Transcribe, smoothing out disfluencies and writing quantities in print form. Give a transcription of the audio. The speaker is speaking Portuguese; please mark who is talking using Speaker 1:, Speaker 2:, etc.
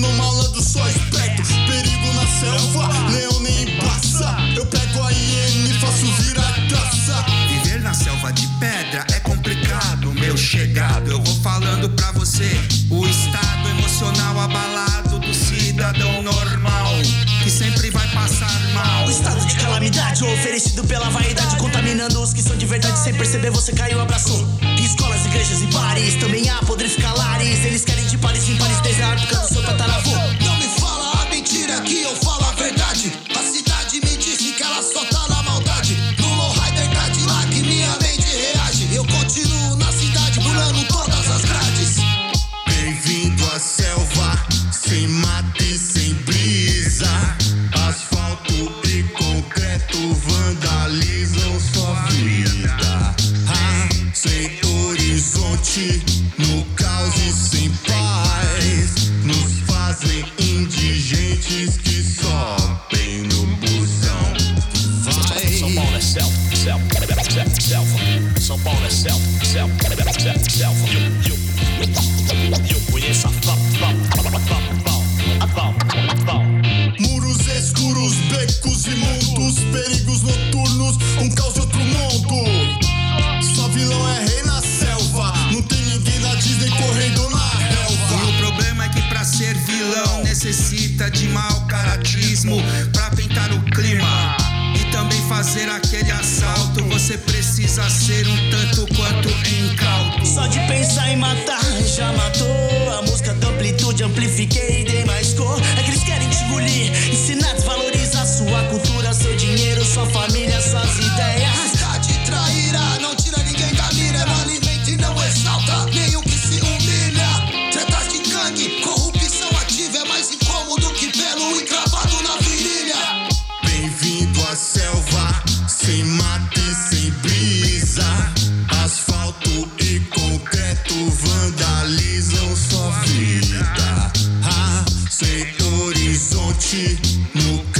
Speaker 1: no malandro, só esperto. Perigo na selva, leão nem embaça. Eu pego a hiena e faço virar caça.
Speaker 2: Viver na selva de pedra é complicado, meu chegado. Eu vou falando pra você o estado emocional abalado do cidadão normal, que sempre vai passar mal.
Speaker 3: O estado de calamidade oferecido pela vaidade, contaminando os que são de verdade. Sem perceber você caiu, abraçou. Em escolas, igrejas e bares também há podres calares. Eles querem de pares em pares desde a época do seu tataravô.
Speaker 4: Não me fala a mentira que eu falo a verdade. A cidade me disse que ela só tá na maldade. No lowrider tá de lá que minha mente reage. Eu continuo na cidade burlando todas as grades.
Speaker 1: Bem-vindo à selva, sem mata e sem brisa. Asfalto e concreto vandalizam sua vida. Sem horizonte, no caos e sem paz. Nos fazem indigentes que sobem no busão. Vai.
Speaker 5: São Paulo é selva, São Paulo é selva. Eu conheço a
Speaker 1: Muros escuros, becos imundos, perigos noturnos, um caos de outro mundo. Só vilão é rei na selva, não tem ninguém na Disney correndo na relva.
Speaker 2: E o problema é que pra ser vilão necessita de mau caratismo pra pintar o clima e também fazer aquele assalto. Você precisa ser um tanto quanto incauto.
Speaker 3: Só de pensar em matar, já matou. A música da amplitude, amplifiquei e dei mais cor. É que eles querem te engolir, ensinar a desvalorizar sua cultura, seu dinheiro, sua família, suas ideias.
Speaker 4: Cidade traíra, não tira ninguém da mira. Não alimenta e não exalta nenhum que se humilha. Tretas de gangue, corrupção ativa é mais incômodo que pelo encravado na virilha.
Speaker 1: Bem-vindo à selva, sem mata e sem brisa. Asfalto e concreto vandalizam sua vida. Sem horizonte, no